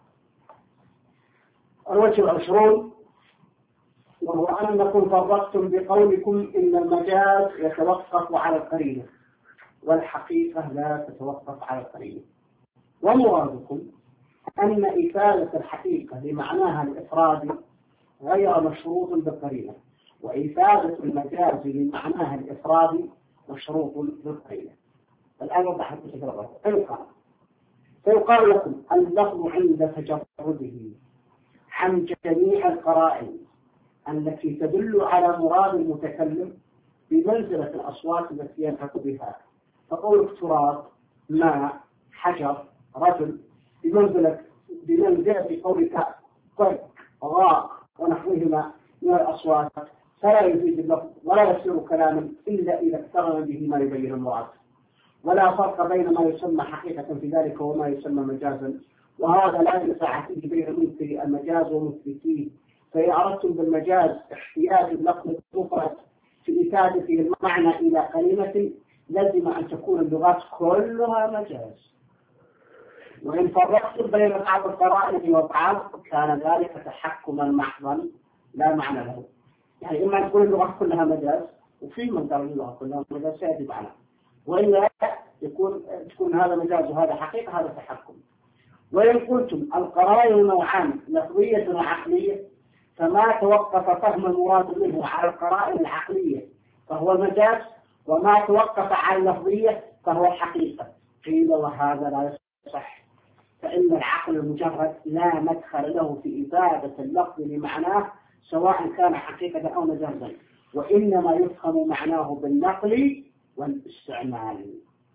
الوجه العشرون وهو أنكم فرقتم بقولكم إن المجاز يتوقف على القرينة والحقيقة لا تتوقف على القرينة. ومرادكم أن إفادة الحقيقة لمعناها الإفرادي غير مشروط بالقرينة، وإفادة المجاز لمعناها الإفرادي مشروط بالقرينة. الآن وضحت بشكل غير. فيقال فيقال لكم اللفظ عند تجرده عن جميع القرائن التي تدل على مراد المتكلم بمنزلة الأصوات التي ينطق بها، فقولك تراب، ماء، حجر، رجل بمنزلة بمنزلة قولك طيب، غاء ونحوهما من الأصوات، فلا يفيد اللفظ ولا يصير كلاما إلا إذا اقترن به ما يبين المراد، ولا فرق بين ما يسمى حقيقة في ذلك وما يسمى مجازا، وهذا لا ينفع فيه بين منكر المجاز ومثبتيه. فإن أردتم بالمجاز احتياج اللفظ المفرد في إفادته المعنى إلى قرينة لازم أن تكون اللغات كلها مجاز، وإن فرقتم بين بعض القرائن وبعض كان ذلك تحكما محضا لا معنى له. يعني إما تكون اللغة كلها مجاز وفي من قال اللغة كلها مجاز سيأتي معنا، وإلا يكون تكون هذا مجاز وهذا حقيقة، هذا تحكم. وإن قلتم القرائن نوعان لفظية وعقلية، فما توقف فهم المراد منه على القرائن العقلية فهو المجاز، وما توقف على اللفظية فهو الحقيقة. قيل وهذا لا يصح، فإن العقل المجرد لا مدخل له في إفادة اللفظ لمعناه سواء كان حقيقة أو مجازا، وإنما يفهم معناه بالنقل والاستعمال،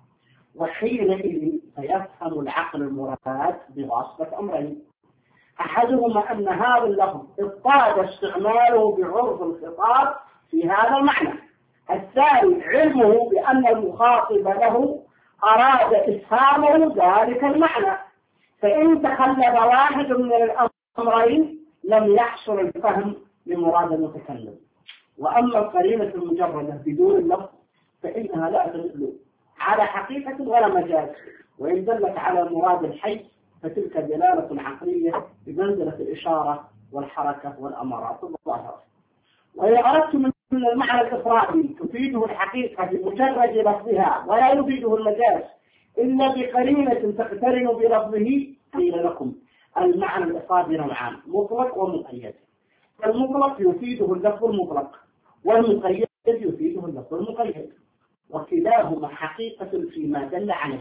وحينئذ فيفهم العقل المراد بواسطة أمرين: أحدهما أن هذا اللفظ اضطرد استعماله بعرف الخطاب في هذا المعنى، الثاني علمه بأن المخاطب له أراد إفهامه ذلك المعنى، فإن تخلف واحد من الأمرين لم يحصل الفهم لمراد المتكلم. وأما القرينة المجردة بدون اللفظ فإنها لا تدل على حقيقة ولا مجاز، وإن دلت على مراد الحي فتلك دلالة عقلية بمنزلة الإشارة والحركة والأمارات الظاهرة. وإن أردتم من المعنى الإفرادي تفيده الحقيقة بمجرد لفظها ولا يفيده المجاز إلا بقرينة تقترن بلفظه، قيل لكم المعنى الإفرادي نوعان: مطلق ومقيد. المطلق يفيده اللفظ المطلق، والمقيد يفيده اللفظ المقيد، وكلاهما حقيقة فيما دل عليه.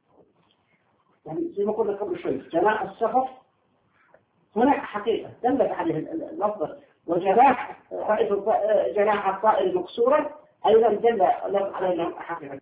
يعني زي ما قلنا قبل شوي، جناح السفر هناك حقيقة دلت عليه اللفظ، وجناح رأيت جناح الطائر مكسورا أيضا دل عليه حقيقة.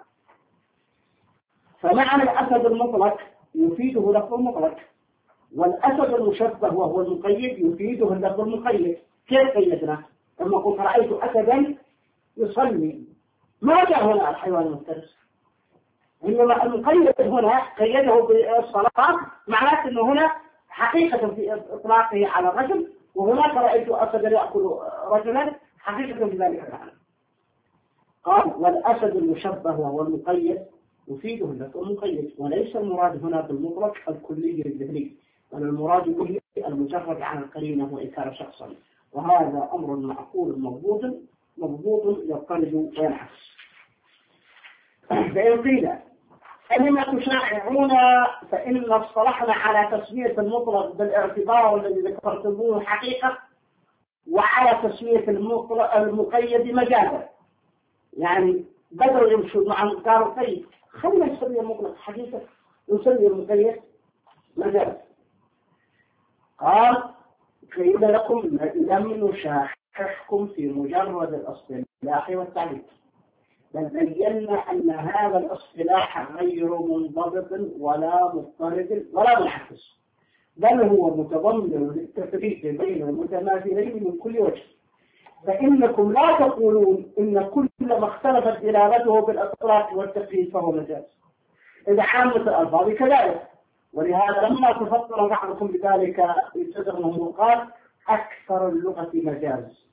فمعنى الأسد المطلق يفيده لفظ المطلق، والأسد المشبه وهو المقيد يفيده اللفظ المقيد. كيف قيدنا؟ لما قلت رأيت أسدا يصلي، ما جاء هنا الحيوان المفترس، إنما المقيد هنا قيده بالصلاة، معناته أنه هنا حقيقة في إطلاقه على الرجل، وهناك رأيت أسدا يأكل رجلا حقيقة في ذلك المعنى. قال والأسد المشبه وهو المقيد يفيده اللفظ المقيد، وليس المراد هنا بالمطلق الكلي الذهني، بل المراد به المجرد عن القرينة وإن كان شخصا، وهذا أمر معقول مضبوط مضبوط يضطرد وينعكس. فإن قيل فلما تشاعرون فإن اصطلحنا على تسمية المطلق بالاعتبار الذي ذكرتموه حقيقة، وعلى تسمية المطلق المقيد مجازا. يعني بدل يمشوا مع قالوا طيب خلينا نسمي المطلق حقيقة نسمي المقيد مجاز. قال قيل لكم لم نشاححكم في مجرد الاصطلاح والتعريف، بل بينا أن هذا الاصطلاح غير منضبط ولا مضطرد ولا منعكس، بل هو متضمن للتفريق بين المتماثلين من كل وجه. فإنكم لا تقولون إن كل ما اختلفت دلالته بالإطلاق والتقييد فهو مجاز، إذا عامة الألفاظ كذلك. ولهذا لما تفضل بعضكم بذلك يستدرهم وقال أكثر اللغة مجاز.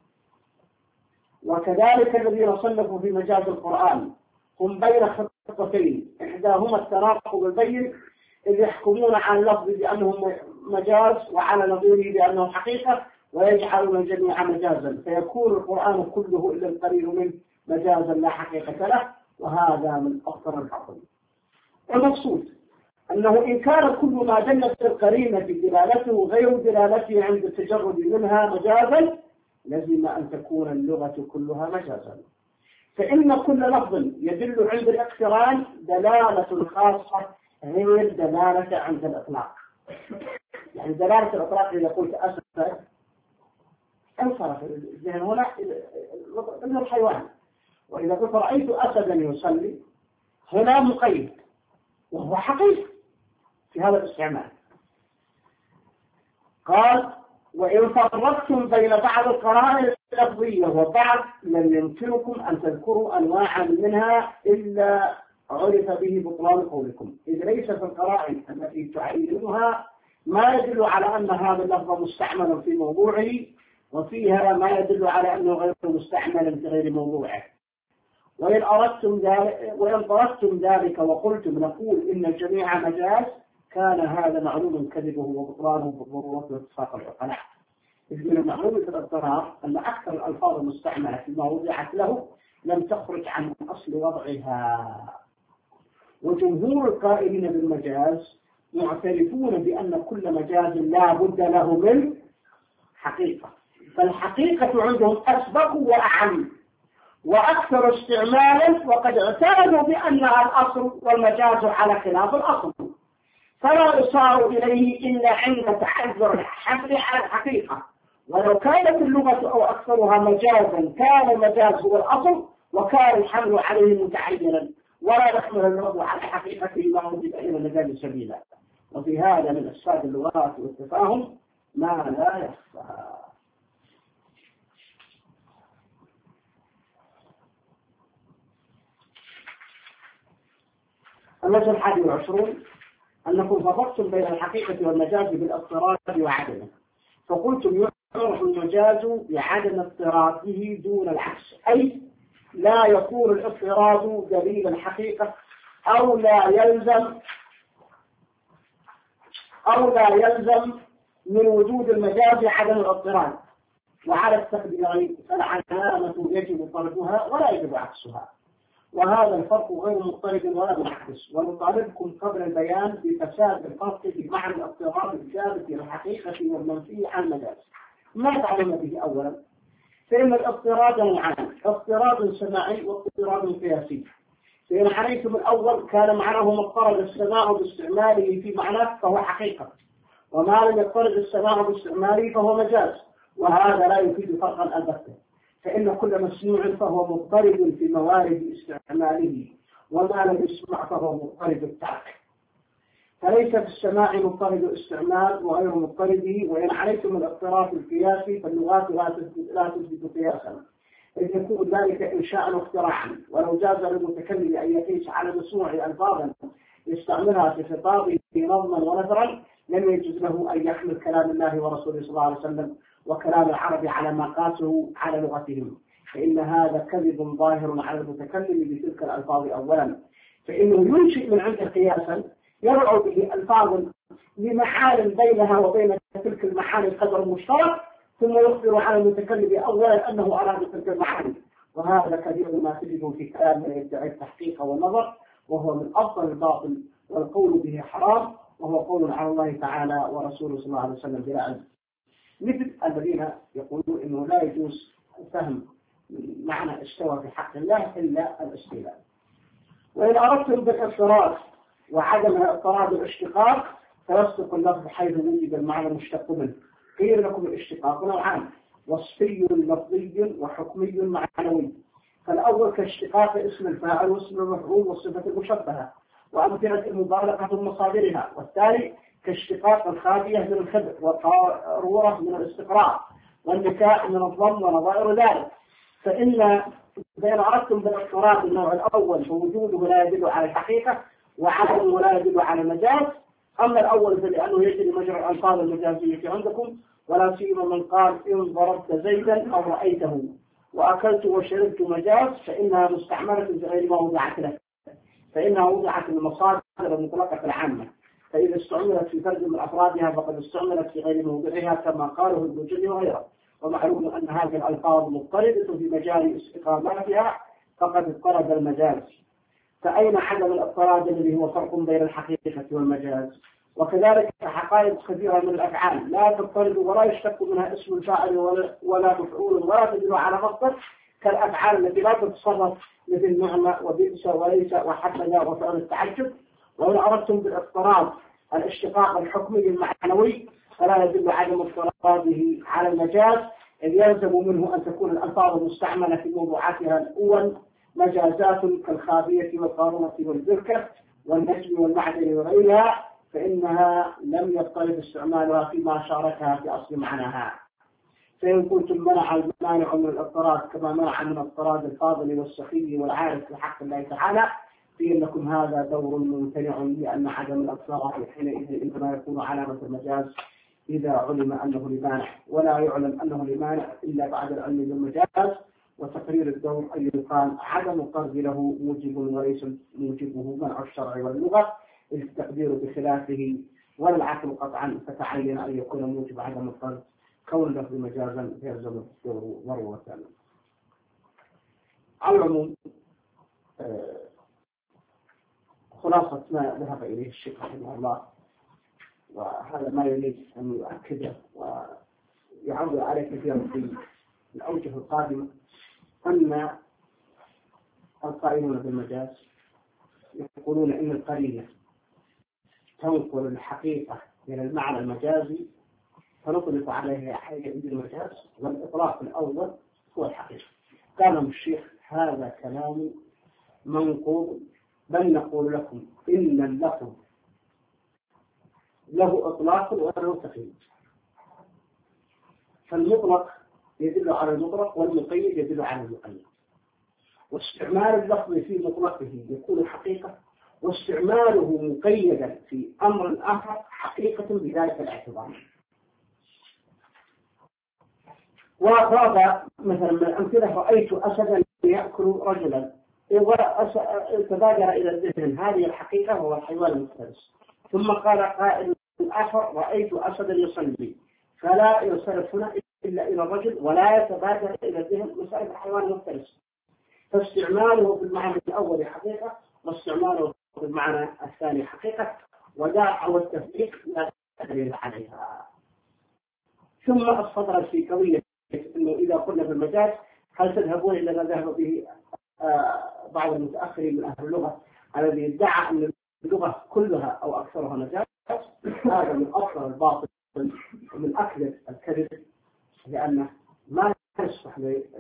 وكذلك الذين صنفوا في مجاز القرآن هم بين خطتين، إحداهما التناقض البين إذ يحكمون على اللفظ بأنه مجاز وعلى نظيره بأنه حقيقة، ويجعلون الجميع مجازا، فيكون القرآن كله إلا القليل منه مجازا لا حقيقة له، وهذا من أخطر الحكم. المقصود أنه إن كان كل ما دلت القرينة دلالته غير دلالته عند التجرد منها مجازا لزم أن تكون اللغة كلها مجازا. فإن كل لفظ يدل عند الاقتران دلالة خاصة غير دلالة عند الإطلاق. يعني دلالة الإطلاق إذا قلت أسد انصرف الذهن هنا إلى الحيوان، وإذا قلت رأيت أسدا يصلي هنا مقيد وهو حقيقي في هذا الاستعمال. قال وإن فرقتم بين بعض القرائن اللفظية وبعض لم يمكنكم أن تذكروا أنواعا منها إلا عرف به بطلان قولكم، إذ ليس في القرائن التي تعينها ما يدل على أن هذا اللفظ مستعمل في موضوعه، وفيها ما يدل على أنه غير مستعمل في غير موضوعه. وإن أردتم ذلك وإن طردتم ذلك وقلتم نقول إن الجميع مجاز كان هذا معلوم كذبه وبطلانه بالضرورة واتفاق العقلاء. إذ من المعلوم في الاضطرار أن أكثر الألفاظ المستعملة فيما وضعت له لم تخرج عن أصل وضعها. وجمهور القائلين بالمجاز معترفون بأن كل مجاز لا بد له من حقيقة، فالحقيقة عندهم أسبق وأعم وأكثر استعمالا، وقد اعتادوا بأنها الأصل والمجاز على خلاف الأصل، فلا يصار إليه إلا عند تعذر الحمل على الحقيقة. ولو كانت اللغة أو أكثرها مجازا كان المجاز هو الأصل وكان الحمل عليه متعينا، ولا يحمل اللفظ على حقيقته ما وجد إلى المجاز سبيلا. وفي هذا من أسباب اللغات والتفاهم ما لا يخفى. الوجه الحادي والعشرون أنكم فرقتم بين الحقيقة والمجاز بالاضطراد وعدمه، فقلتم يعرف المجاز بعدم اضطراده دون العكس، أي لا يكون الاضطراد دليل الحقيقة أو لا يلزم أو لا يلزم من وجود المجاز عدم الاضطراد. وعلى التقدير فالعلامة يجب طردها ولا يجب عكسها، وهذا الفرق غير مضطرد ولا منعكس. ونطالبكم قبل البيان بفساد الفرق في معنى الاضطراد الثابت للحقيقة والمنفي عن المجاز. ما تعلم به أولا؟ فإن الاضطراد نوعان: اضطراد سماعي واضطراد قياسي. فإن حريتم الأول كان معناه مضطرد السماع باستعماله في معناه فهو حقيقة، وما لم يضطرد السماع باستعماله فهو مجاز، وهذا لا يفيد فرقا البتة، فإن كل مسموع فهو مضطرد في موارد استعماله، وما لم يسمع فهو مضطرد الترك. فليس في السماع مضطرد استعمال وغير مضطرده. وإن عليتم الاضطراد القياسي فاللغات لا تثبت قياسا، إذ يكون ذلك إنشاء واختراعا. ولو جاز للمتكلم أن يقيس على مسموع ألفاظا يستعملها في خطابه نظما ونثرا لم يجوز له أن يحمل كلام الله ورسوله صلى الله عليه وسلم وكلام العرب على ما قاسه على لغتهم، فإن هذا كذب ظاهر على المتكلم بتلك الألفاظ أولا، فإنه ينشئ من عنده قياسا يرعى به ألفاظ لمحال بينها وبين تلك المحال قدر مشترك، ثم يخبر على المتكلم أولا أنه أراد تلك المحال. وهذا كثير ما تجده في كلام من يدعي التحقيق والنظر، وهو من أفضل الباطل، والقول به حرام، وهو قول على الله تعالى ورسوله صلى الله عليه وسلم بلا علم، مثل الذين يقولون إنه لا يجوز فهم معنى استوى في حق الله إلا الاستيلاء. وإن أردتم بالاضطراد وعدم اضطراد الاشتقاق فيصدق اللفظ حيث وجد المعنى المشتق منه. قيل لكم الاشتقاق نوعان: وصفي لفظي وحكمي معنوي. فالأول كاشتقاق اسم الفاعل واسم المفعول والصفة المشبهة وأمثلة المبالغة من مصادرها. والثاني كاشتقاق الخالية من الخبر والقارورة من الاستقراء والنكاء من الضم ونظائر ذلك. فإن بين أردتم بالاضطراد النوع الأول فوجوده لا يدل على الحقيقة وعدمه لا يدل على المجاز. أما الأول فلأنه يجري مجرى الألفاظ المجازية عندكم، ولا سيما من قال إن ضربت زيدا أو رأيته وأكلت وشربت مجاز، فإنها مستعملة بغير ما وضعت له، فإنها وضعت المصادر المطلقة العامة، فإذا استعملت في فرد من أفرادها فقد استعملت في غير موضعها كما قاله البجلي وغيره. ومعلوم أن هذه الألفاظ مضطردة في مجال استقامتها فقد اضطرد المجاز. فأين عدم الاضطراد الذي هو فرق بين الحقيقة والمجاز؟ وكذلك حقائق كثيرة من الأفعال لا تضطرد ولا يشتق منها اسم الفاعل ولا ولا مفعول ولا تدل على مصدر، كالأفعال التي لا تتصرف مثل نعمة وبئس وليس وحبذا وفعل التعجب. وإن أردتم بالاضطراد الاشتقاق الحكمي المعنوي فلا يدل عدم اضطراده على المجاز، إذ يلزم منه أن تكون الألفاظ المستعملة في موضوعاتها الأول مجازات كالخابية والقارورة والبركة والنجم والمعدن وغيرها، فإنها لم يضطرد استعمالها فيما شاركها في أصل معناها. فإن كنتم منع المانع من الاضطراد كما منع من اضطراد الفاضل والسخي والعارف في حق الله تعالى، فإنكم هذا دور ممتنع، لأن عدم الاضطراد حينئذ إنما يكون علامة المجاز إذا علم أنه لمانع، ولا يعلم أنه لمانع إلا بعد العلم بالمجاز. وتقرير الدور أن يقال عدم الطرد له موجب وليس موجبه منع الشرع واللغة، إذ التقدير بخلافه ولا العقل قطعا، فتعين أن يكون موجب عدم الطرد كون له مجازا يلزم الدور ضرورة. على العموم خلاصة ما ذهب إليه الشيخ رحمه الله، وهذا ما يريد أن يؤكده ويعود عليه كثيرا في الأوجه القادمة، أن القائلون بالمجاز يقولون إن القرينة تنقل الحقيقة إلى المعنى المجازي فنطلق عليها حيث المجاز، والإطلاق الأول هو الحقيقة. قال الشيخ هذا كلام منقول، بل نقول لكم إن اللفظ له إطلاق وله تقييد، فالمطلق يدل على المطلق والمقيد يدل على المقيد، واستعمال اللفظ في مطلقه يكون حقيقة، واستعماله مقيدا في أمر آخر حقيقة بذلك الاعتبار. وهذا مثلا من الأمثلة رأيت أسدا يأكل رجلا، إذا تبادر إلى الذهن هذه الحقيقة وهو الحيوان المفترس، ثم قال قائل آخر رأيت أسدا يصلي، فلا ينصرف هنا إلا إلى الرجل ولا يتبادر إلى الذهن مسألة الحيوان المفترس، فاستعماله بالمعنى الأول حقيقة واستعماله بالمعنى الثاني حقيقة، وداعوا التفريق لا دليل عليها. ثم الصدر في قضية إنه إذا قلنا بالمجاز هل تذهبون إلى ما ذهب به آه بعض المتأخرين من أهل اللغة الذي ادعى أن اللغة كلها أو أكثرها مجاز؟ هذا من أكثر الباطل ومن أكثر الكذب، لأنه ما يصلح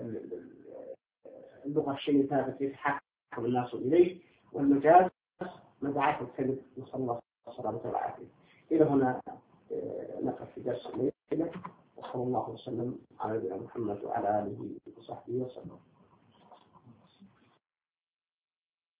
اللغة الشيء ثابت يتحكم الناس إليه، والمجاز مدعاة الكذب، نسأل الله السلامة والعافية. إلى هنا نقف في درس الليلة، وصلى الله وسلم على نبينا محمد وعلى آله وصحبه وسلم.